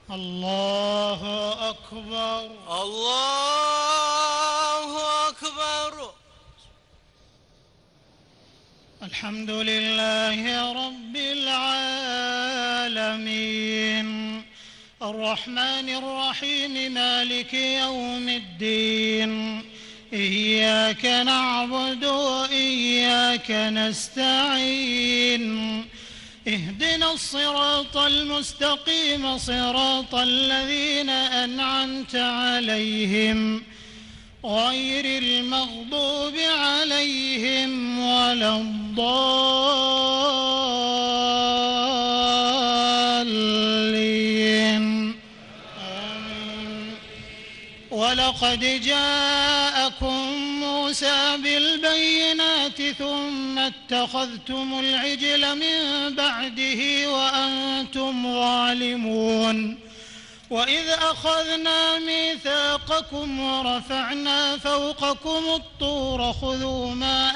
الله أكبر. الله أكبر. الحمد لله رب العالمين الرحمن الرحيم مالك يوم الدين إياك نعبد وإياك نستعين اهدنا الصراط المستقيم صراط الذين أنعمت عليهم غير المغضوب عليهم ولا الضالين آمين. ولقد جاءكم موسى بالبينات ثم اتخذتم العجل من بعده وأنتم ظالمون وإذ أخذنا ميثاقكم ورفعنا فوقكم الطور خذوا ما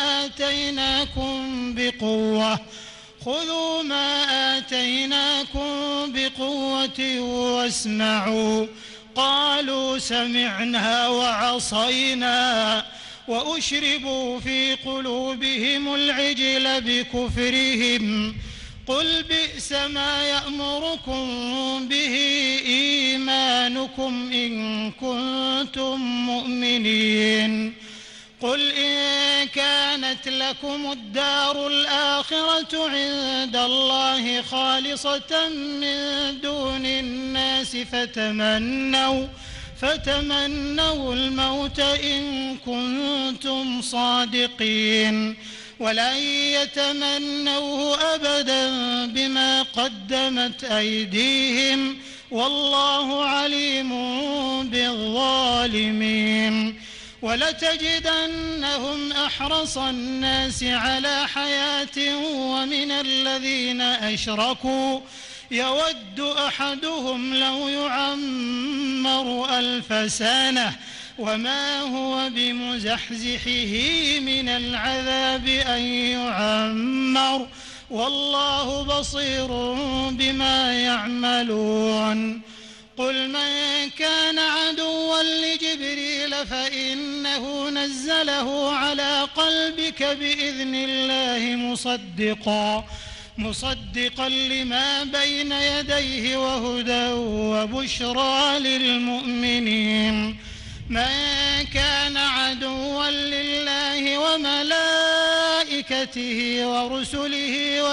آتيناكم بقوة واسمعوا قالوا سمعنا وعصينا وأشربوا في قلوبهم العجل بكفرهم قل بئس ما يأمركم به إيمانكم إن كنتم مؤمنين قل إن كانت لكم الدار الآخرة عند الله خالصة من دون الناس فتمنوا الموت إن كنتم صادقين ولن يتمنوه أبدا بما قدمت أيديهم والله عليم بالظالمين ولتجدنهم أحرص الناس على حياة ومن الذين أشركوا يود أحدهم لو يعمر 1000 سنة وما هو بمزحزحه من العذاب أن يعمر والله بصير بما يعملون قل من كان عدوا لجبريل فإنه نزله على قلبك بإذن الله مصدقا لما بين يديه وهدى وبشرى للمؤمنين من كان عدوا لله وملائكته ورسله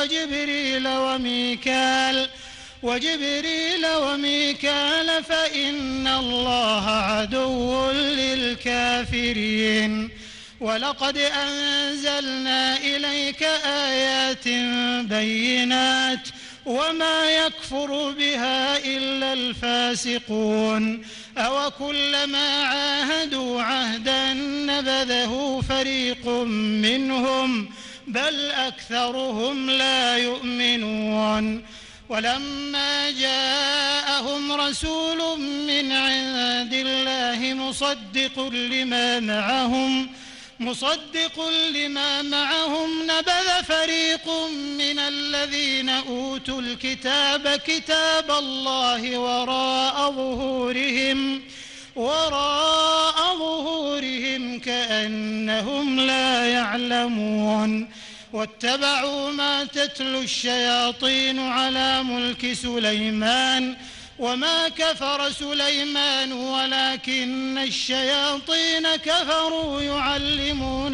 وجبريل وميكال فإن الله عدو للكافرين ولقد أنزلنا إليك آيات بينات وما يكفر بها إلا الفاسقون أوكلما عاهدوا عهدا نبذه فريق منهم بل أكثرهم لا يؤمنون ولما جاءهم رسول من عند الله مصدق لما معهم نبذ فريق من الذين أوتوا الكتاب كتاب الله وراء ظهورهم كأنهم لا يعلمون واتبعوا ما تتلو الشياطين على ملك سليمان وما كفر سليمان ولكن الشياطين كفروا يعلمون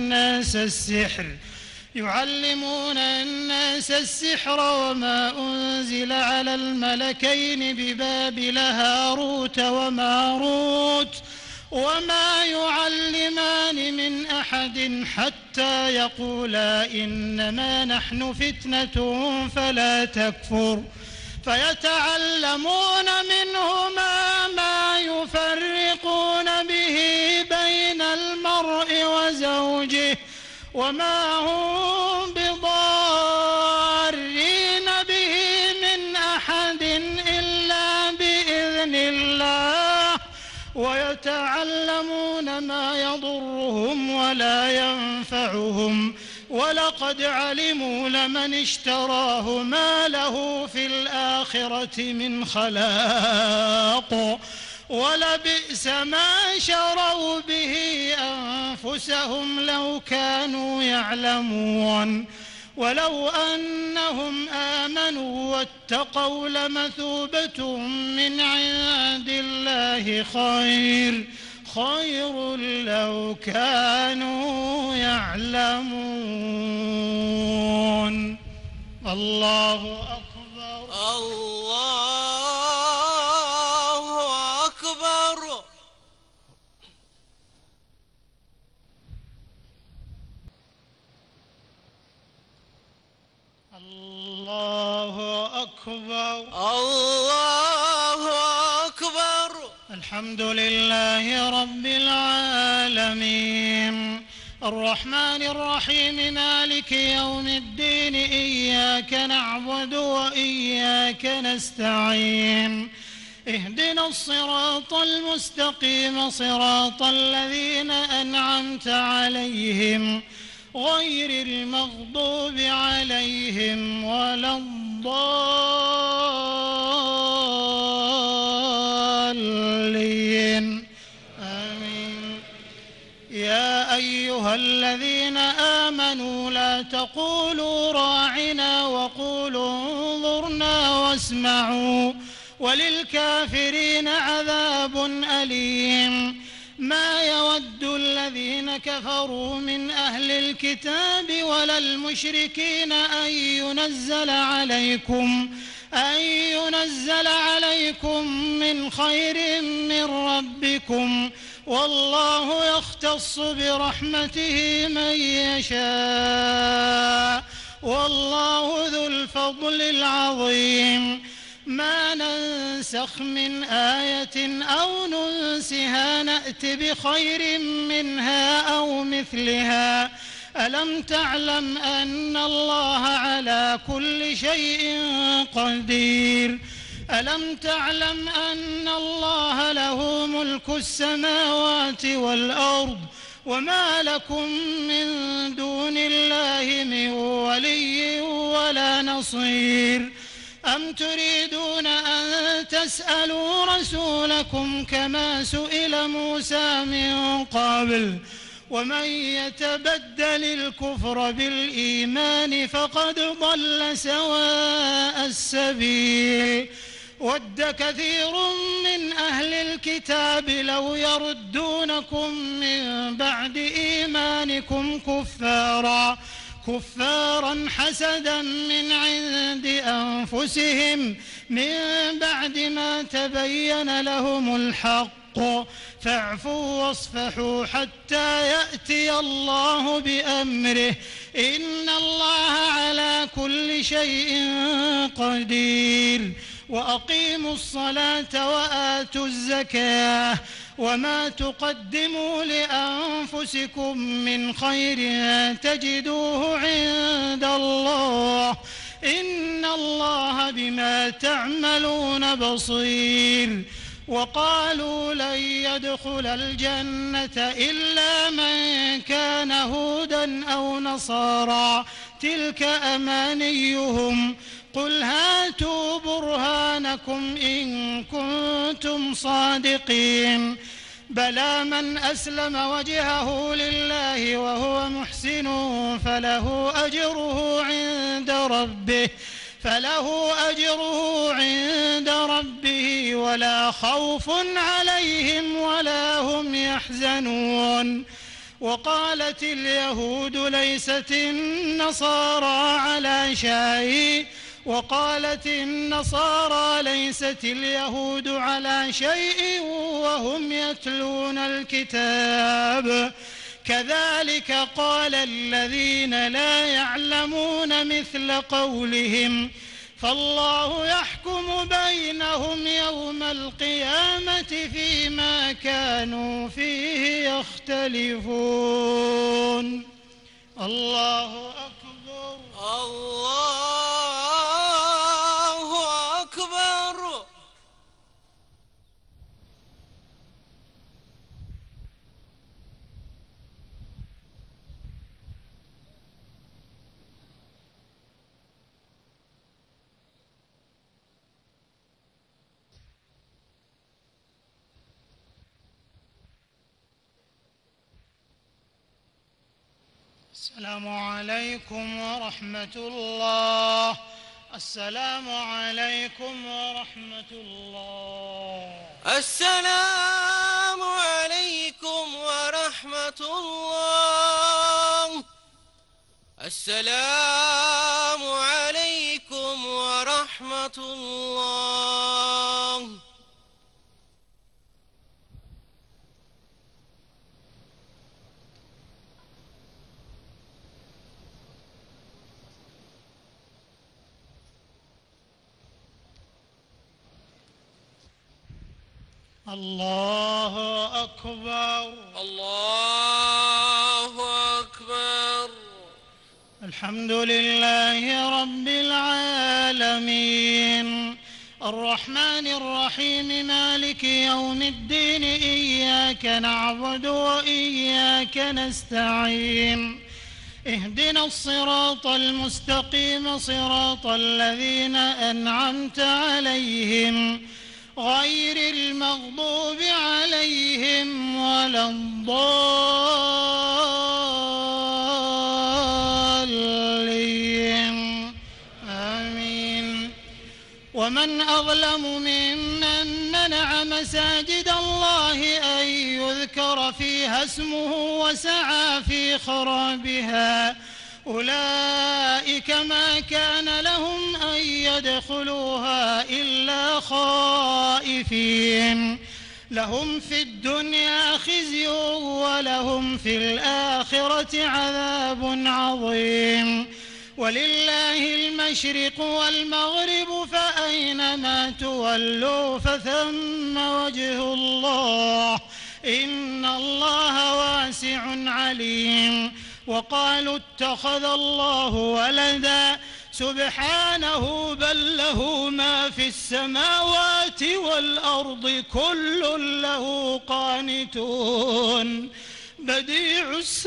الناس السحر وما أنزل على الملكين ببابل هاروت وماروت وما يعلمان من أحد حتى يقولا إنما نحن فتنة فلا تكفر فيتعلمون منهما ما يفرقون به بين المرء وزوجه وما هم بضارين به من أحد إلا بإذن الله ويتعلمون ما يضرهم ولا ينفعهم ولقد علموا لمن اشتراه ما له في الآخرة من خلاق ولبئس ما شروا به أنفسهم لو كانوا يعلمون ولو أنهم آمنوا واتقوا لمثوبة من عند الله خير لو كانوا يعلمون. الله أكبر. الله أكبر. الله أكبر. الله أكبر. الحمد لله رب العالمين الرحمن الرحيم مالك يوم الدين إياك نعبد وإياك نستعين اهدنا الصراط المستقيم صراط الذين أنعمت عليهم غير المغضوب عليهم ولا الضالين آمين. يا أيها الذين آمنوا لا تقولوا راعنا وقولوا انظرنا واسمعوا وللكافرين عذاب أليم. ما يود الذين كفروا من أهل الكتاب ولا المشركين أن ينزل عليكم من خير من ربكم والله يختص برحمته من يشاء والله ذو الفضل العظيم. ما ننسخ من آية أو ننسها نأت بخير منها أو مثلها. ألم تعلم أن الله على كل شيء قدير. ألم تعلم أن الله له ملك السماوات والأرض وما لكم من دون الله من ولي ولا نصير. أم تريدون أن تسألوا رسولكم كما سئل موسى من قبل ومن يتبدل الكفر بالإيمان فقد ضل سواء السبيل. ود كثير من أهل الكتاب لو يردونكم من بعد إيمانكم كفارا حسدا من عند أنفسهم من بعد ما تبين لهم الحق فاعفوا واصفحوا حتى يأتي الله بأمره إن الله على كل شيء قدير. وأقيموا الصلاة وآتوا الزكاة وما تقدموا لأنفسكم من خير تجدوه عند الله إن الله بما تعملون بصير. وقالوا لن يدخل الجنة إلا من كان هودا أو نصارى تلك أمانيهم قل هاتوا برهانكم إن كنتم صادقين. بلى من أسلم وجهه لله وهو محسن فله أجره عند ربه ولا خوف عليهم ولا هم يحزنون. وقالت اليهود ليست النصارى على شيء وقالت النصارى ليست اليهود على شيء وهم يتلون الكتاب كذلك قال الذين لا يعلمون مثل قولهم فالله يحكم بينهم يوم القيامة فيما كانوا فيه يختلفون. الله أكبر. الله أكبر. السلام عليكم ورحمة الله. السلام عليكم ورحمة الله. السلام عليكم ورحمة الله. السلام عليكم ورحمة الله. الله أكبر. الله أكبر. الحمد لله رب العالمين الرحمن الرحيم مالك يوم الدين إياك نعبد وإياك نستعين اهدنا الصراط المستقيم صراط الذين أنعمت عليهم غير المغضوب عليهم ولا الضالين آمين. ومن أظلم ممن منع مساجد الله أن يذكر فيها اسمه وسعى في خرابها أولئك ما كان لهم أن يدخلوها إلا خائفين لهم في الدنيا خزي ولهم في الآخرة عذاب عظيم. ولله المشرق والمغرب فأينما تولوا فثم وجه الله إن الله واسع عليم. وقالوا اتخذ الله ولدا سبحانه بل له ما في السماوات والأرض كل له قانتون بديع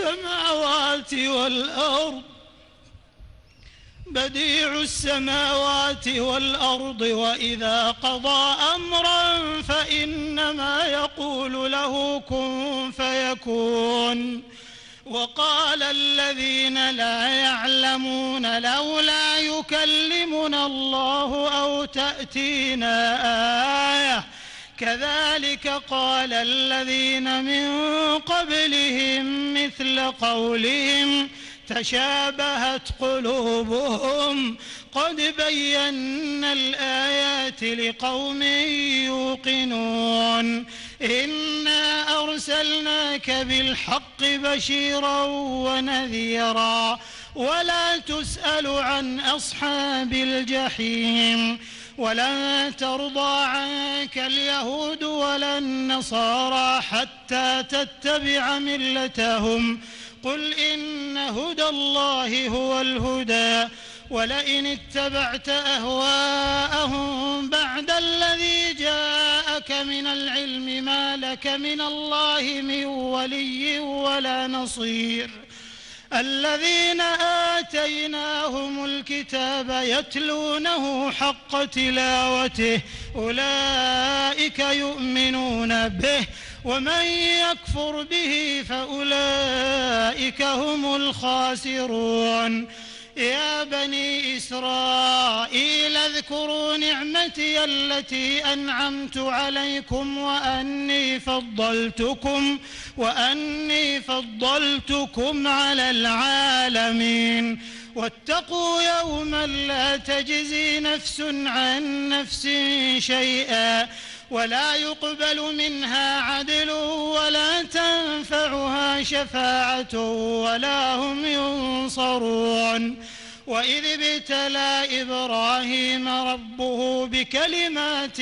السماوات والأرض وإذا قضى أمرا فإنما يقول له كن فيكون. وقال الذين لا يعلمون لولا يكلمنا الله أو تأتينا آية كذلك قال الذين من قبلهم مثل قولهم تشابهت قلوبهم قد بينا الآيات لقوم يوقنون. إنا أرسلناك بالحق بشيرا ونذيرا ولا تسأل عن أصحاب الجحيم. ولن ترضى عنك اليهود ولا النصارى حتى تتبع ملتهم قل إن هدى الله هو الهدى ولئن اتبعت أهواءهم بعد الذي جاءك من العلم ما لك من الله من ولي ولا نصير. الذين آتيناهم الكتاب يتلونه حق تلاوته أولئك يؤمنون به ومن يكفر به فأولئك هم الخاسرون. يا بني إسرائيل اذكروا نعمتي التي أنعمت عليكم وأني فضلتكم على العالمين. واتقوا يوما لا تجزي نفس عن نفس شيئا ولا يقبل منها عدل ولا تنفعها شفاعة ولا هم ينصرون. وإذ ابتلى إبراهيم ربه بكلمات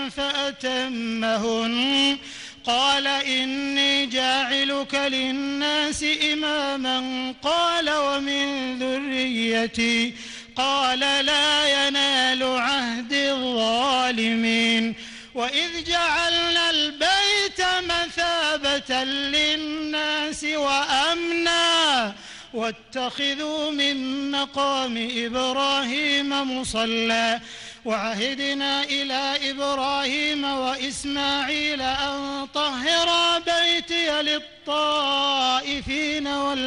فأتمهن قال إني جاعلك للناس إماما قال ومن ذريتي قال لا ينال عهد الظالمين. وإذ جعلنا البيت مثابة للناس وأمنا واتخذوا من مقام إبراهيم مصلى وعهدنا إلى إبراهيم وإسماعيل أن طهرا بيتي للطائفين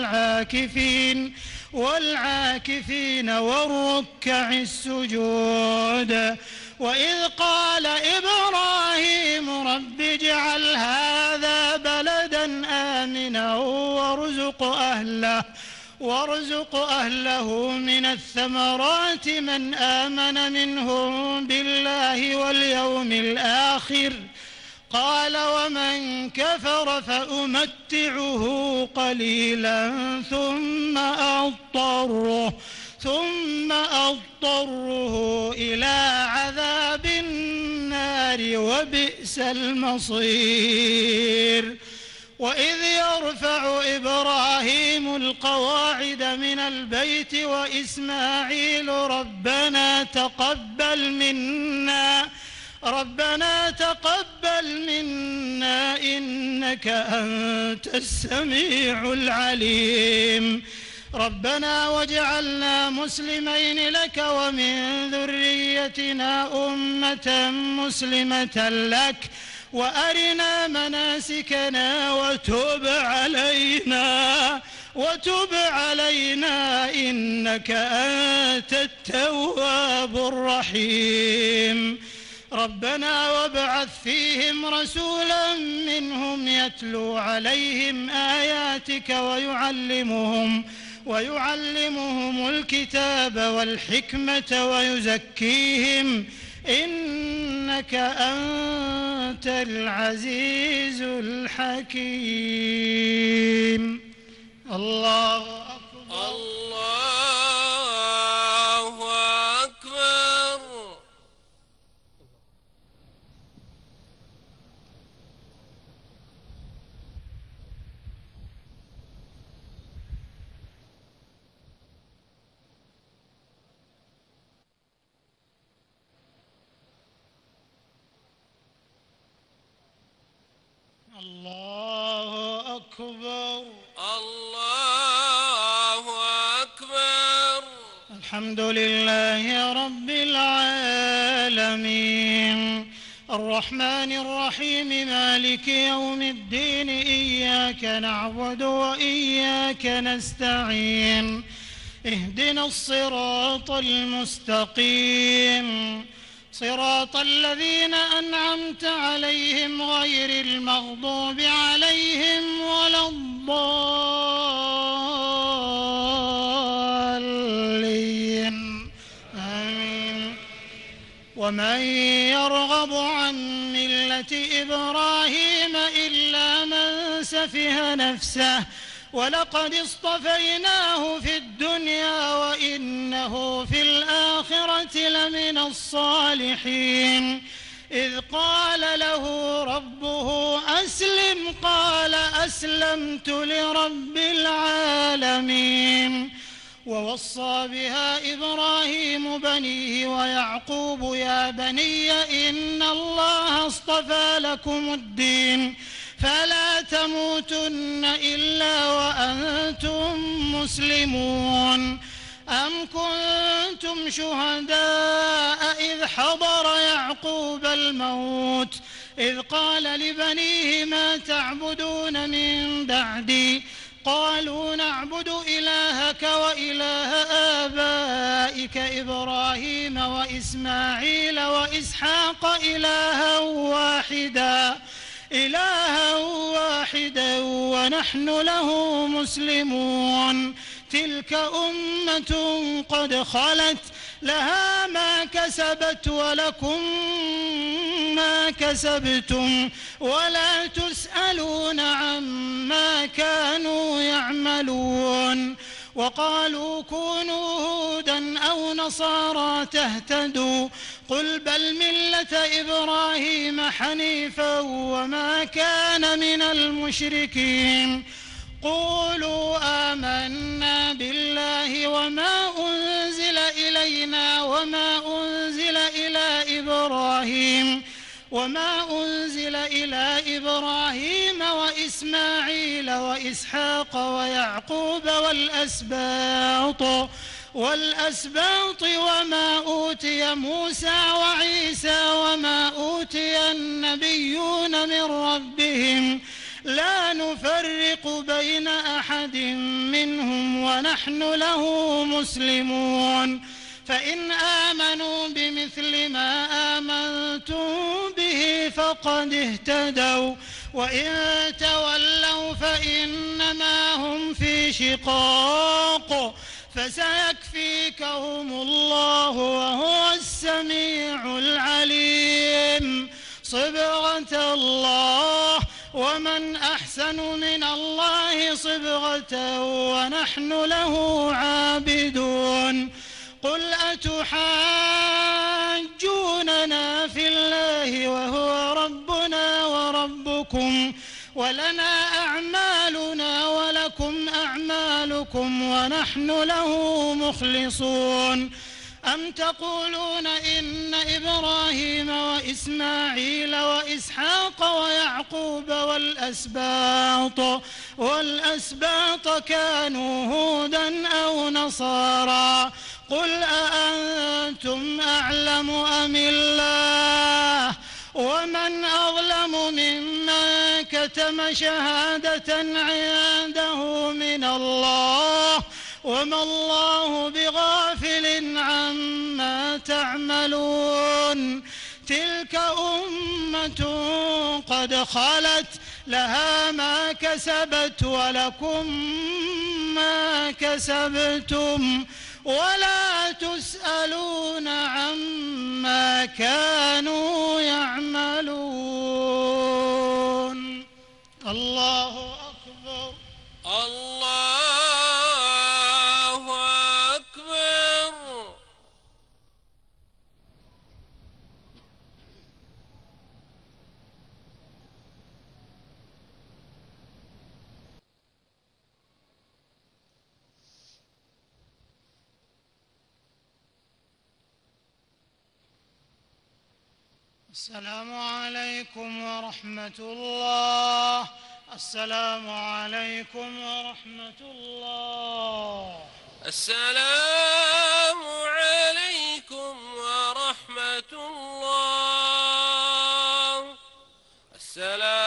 والعاكفين والركع السجود. وإذ قال إبراهيم رب اجعل هذا بلدا آمنا وارزق أهله من الثمرات من آمن منهم بالله واليوم الآخر. قال ومن كفر فأمتعه قليلا ثم أضطره إلى عذاب النار وبئس المصير. وإذ يرفع إبراهيم القواعد من البيت وإسماعيل ربنا تقبل منا إنك أنت السميع العليم. ربنا واجعلنا مسلمين لك ومن ذريتنا أمة مسلمة لك وأرنا مناسكنا وتب علينا إنك أنت التواب الرحيم. ربنا وابعث فيهم رسولا منهم يتلو عليهم آياتك ويعلمهم الكتاب والحكمة ويزكيهم إنك أنت العزيز الحكيم. الله أكبر. الله أكبر. الله أكبر. الله أكبر. الحمد لله رب العالمين الرحمن الرحيم مالك يوم الدين إياك نعبد وإياك نستعين اهدنا الصراط المستقيم صراط الذين أنعمت عليهم غير المغضوب عليهم ولا الضالين آمين. ومن يرغب عن ملة إبراهيم إلا من سفه نفسه ولقد اصطفيناه في الدنيا وإنه في الآخرة لمن الصالحين. إذ قال له ربه أسلم قال أسلمت لرب العالمين. ووصى بها إبراهيم بنيه ويعقوب يا بني إن الله اصطفى لكم الدين فلا تموتن إلا وأنتم مسلمون. أم كنتم شهداء إذ حضر يعقوب الموت إذ قال لبنيه ما تعبدون من بعدي قالوا نعبد إلهك وإله آبائك إبراهيم وإسماعيل وإسحاق إلها واحدا ونحن له مسلمون. تلك أمة قد خلت لها ما كسبت ولكم ما كسبتم ولا تسألون عما كانوا يعملون. وقالوا كونوا هودا أو نصارى تهتدوا قل بل ملة إبراهيم حنيفا وما كان من المشركين. قولوا آمنا بالله وما أنزل إلينا وما أنزل إلى إبراهيم وإسماعيل وإسحاق ويعقوب والأسباط وما أوتي موسى وعيسى وما أوتي النبيون من ربهم لا نفرق بين أحد منهم ونحن له مسلمون فإن آمنوا بمثل ما آمنتم به فقد اهتدوا وإن تولوا فإنما هم في شقاق فسيكفيكهم الله وهو السميع العليم صبغة الله ومن أحسن من الله صبغة ونحن له عابدون قل أتحاجوننا في الله وهو ربنا وربكم ولنا أعمالنا ولكم أعمالكم ونحن له مخلصون أم تقولون إن إبراهيم وإسماعيل وإسحاق ويعقوب والأسباط كانوا هودا أو نصارى قل أأنتم أعلم أم الله ومن أظلم ممن كتم شهادة عنده من الله وما الله بغافل عما تعملون تلك أمة قد خلت لها ما كسبت ولكم ما كسبتم ولا تسألون عما كانوا يعملون الله أكبر الله أكبر. السلام عليكم ورحمة الله. السلام عليكم ورحمة الله. السلام عليكم ورحمة الله. السلام